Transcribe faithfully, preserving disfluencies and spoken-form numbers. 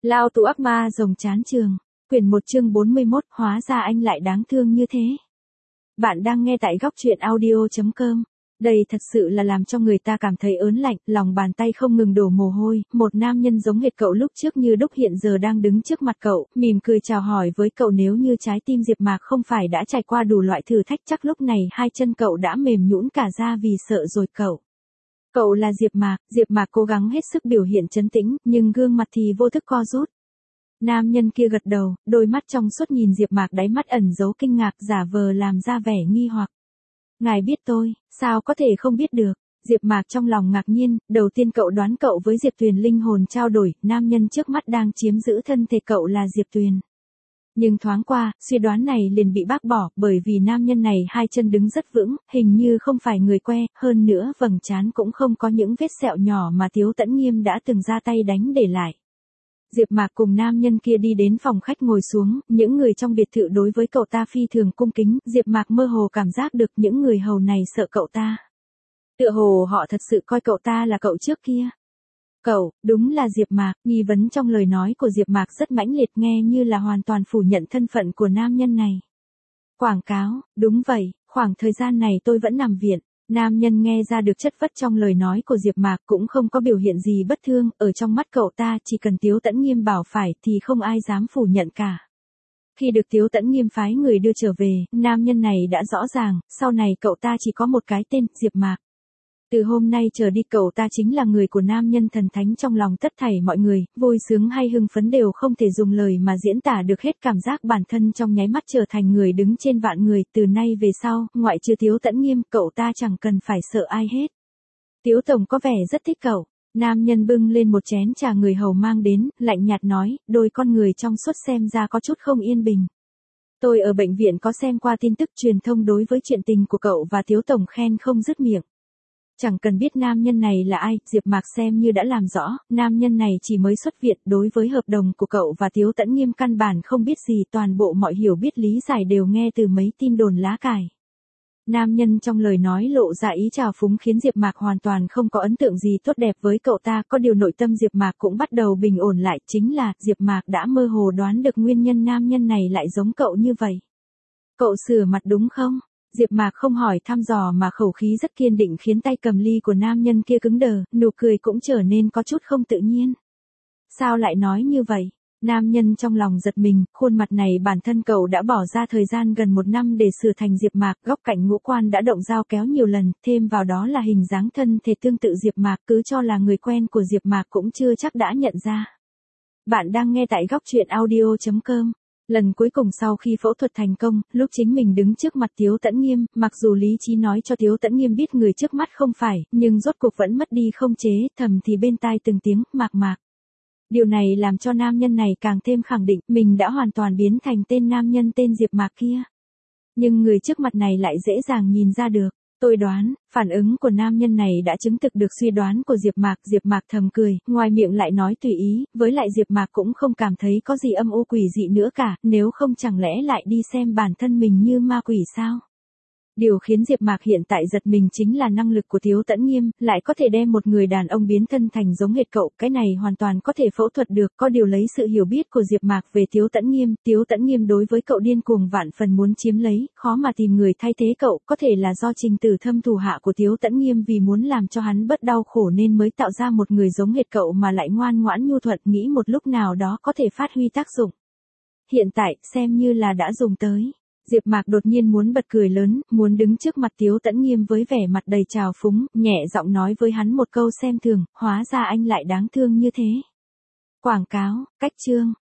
Lao tù ác ma rồng chán trường. Quyển một chương bốn mươi mốt, hóa ra anh lại đáng thương như thế. Bạn đang nghe tại góc truyện audio chấm com. Đây thật sự là làm cho người ta cảm thấy ớn lạnh, lòng bàn tay không ngừng đổ mồ hôi. Một nam nhân giống hệt cậu lúc trước như đúc hiện giờ đang đứng trước mặt cậu, mỉm cười chào hỏi với cậu. Nếu như trái tim Diệp Mạc không phải đã trải qua đủ loại thử thách, chắc lúc này hai chân cậu đã mềm nhũn cả ra vì sợ rồi cậu. Cậu là Diệp Mạc, Diệp Mạc cố gắng hết sức biểu hiện trấn tĩnh, nhưng gương mặt thì vô thức co rút. Nam nhân kia gật đầu, đôi mắt trong suốt nhìn Diệp Mạc, đáy mắt ẩn giấu kinh ngạc, giả vờ làm ra vẻ nghi hoặc. Ngài biết tôi, sao có thể không biết được? Diệp Mạc trong lòng ngạc nhiên, đầu tiên cậu đoán cậu với Diệp Tuyền linh hồn trao đổi, nam nhân trước mắt đang chiếm giữ thân thể cậu là Diệp Tuyền. Nhưng thoáng qua, suy đoán này liền bị bác bỏ, bởi vì nam nhân này hai chân đứng rất vững, hình như không phải người que, hơn nữa vầng trán cũng không có những vết sẹo nhỏ mà Tiếu Tẫn Nghiêm đã từng ra tay đánh để lại. Diệp Mạc cùng nam nhân kia đi đến phòng khách ngồi xuống, những người trong biệt thự đối với cậu ta phi thường cung kính, Diệp Mạc mơ hồ cảm giác được những người hầu này sợ cậu ta. Tựa hồ họ thật sự coi cậu ta là cậu trước kia. Cậu, đúng là Diệp Mạc, nghi vấn trong lời nói của Diệp Mạc rất mãnh liệt, nghe như là hoàn toàn phủ nhận thân phận của nam nhân này. Quảng cáo, đúng vậy, khoảng thời gian này tôi vẫn nằm viện. Nam nhân nghe ra được chất vấn trong lời nói của Diệp Mạc, cũng không có biểu hiện gì bất thương, ở trong mắt cậu ta chỉ cần Tiếu Tẫn Nghiêm bảo phải thì không ai dám phủ nhận cả. Khi được Tiếu Tẫn Nghiêm phái người đưa trở về, nam nhân này đã rõ ràng, sau này cậu ta chỉ có một cái tên, Diệp Mạc. Từ hôm nay trở đi cậu ta chính là người của nam nhân thần thánh trong lòng tất thảy mọi người, vui sướng hay hưng phấn đều không thể dùng lời mà diễn tả được hết, cảm giác bản thân trong nháy mắt trở thành người đứng trên vạn người. Từ nay về sau, ngoại trừ Tiếu Tẫn Nghiêm, cậu ta chẳng cần phải sợ ai hết. Tiếu tổng có vẻ rất thích cậu. Nam nhân bưng lên một chén trà người hầu mang đến, lạnh nhạt nói, đôi con người trong suốt xem ra có chút không yên bình. Tôi ở bệnh viện có xem qua tin tức truyền thông đối với chuyện tình của cậu và Tiếu tổng khen không dứt miệng. Chẳng cần biết nam nhân này là ai, Diệp Mạc xem như đã làm rõ, nam nhân này chỉ mới xuất viện, đối với hợp đồng của cậu và Tiếu Tẫn Nghiêm căn bản không biết gì, toàn bộ mọi hiểu biết lý giải đều nghe từ mấy tin đồn lá cải. Nam nhân trong lời nói lộ ra ý trào phúng khiến Diệp Mạc hoàn toàn không có ấn tượng gì tốt đẹp với cậu ta, có điều nội tâm Diệp Mạc cũng bắt đầu bình ổn lại, chính là Diệp Mạc đã mơ hồ đoán được nguyên nhân nam nhân này lại giống cậu như vậy. Cậu sửa mặt đúng không? Diệp Mạc không hỏi thăm dò mà khẩu khí rất kiên định khiến tay cầm ly của nam nhân kia cứng đờ, nụ cười cũng trở nên có chút không tự nhiên. Sao lại nói như vậy? Nam nhân trong lòng giật mình, khuôn mặt này bản thân cậu đã bỏ ra thời gian gần một năm để sửa thành Diệp Mạc, góc cạnh ngũ quan đã động dao kéo nhiều lần, thêm vào đó là hình dáng thân thể tương tự Diệp Mạc, cứ cho là người quen của Diệp Mạc cũng chưa chắc đã nhận ra. Bạn đang nghe tại góc truyện audio chấm com. Lần cuối cùng sau khi phẫu thuật thành công, lúc chính mình đứng trước mặt Tiếu Tẫn Nghiêm, mặc dù lý trí nói cho Tiếu Tẫn Nghiêm biết người trước mắt không phải, nhưng rốt cuộc vẫn mất đi không chế, thầm thì bên tai từng tiếng, Mạc Mạc. Điều này làm cho nam nhân này càng thêm khẳng định, mình đã hoàn toàn biến thành tên nam nhân tên Diệp Mạc kia. Nhưng người trước mặt này lại dễ dàng nhìn ra được. Tôi đoán, phản ứng của nam nhân này đã chứng thực được suy đoán của Diệp Mạc, Diệp Mạc thầm cười, ngoài miệng lại nói tùy ý, với lại Diệp Mạc cũng không cảm thấy có gì âm u quỷ dị nữa cả, nếu không chẳng lẽ lại đi xem bản thân mình như ma quỷ sao? Điều khiến Diệp Mạc hiện tại giật mình chính là năng lực của Tiếu Tẫn Nghiêm, lại có thể đem một người đàn ông biến thân thành giống hệt cậu, cái này hoàn toàn có thể phẫu thuật được, có điều lấy sự hiểu biết của Diệp Mạc về Tiếu Tẫn Nghiêm, Tiếu Tẫn Nghiêm đối với cậu điên cuồng vạn phần muốn chiếm lấy, khó mà tìm người thay thế cậu, có thể là do Trình Tử Thâm thủ hạ của Tiếu Tẫn Nghiêm vì muốn làm cho hắn bớt đau khổ nên mới tạo ra một người giống hệt cậu mà lại ngoan ngoãn nhu thuận, nghĩ một lúc nào đó có thể phát huy tác dụng. Hiện tại, xem như là đã dùng tới. Diệp Mạc đột nhiên muốn bật cười lớn, muốn đứng trước mặt Tiếu Tẫn Nghiêm với vẻ mặt đầy trào phúng, nhẹ giọng nói với hắn một câu xem thường, hóa ra anh lại đáng thương như thế. Quảng cáo, cách chương.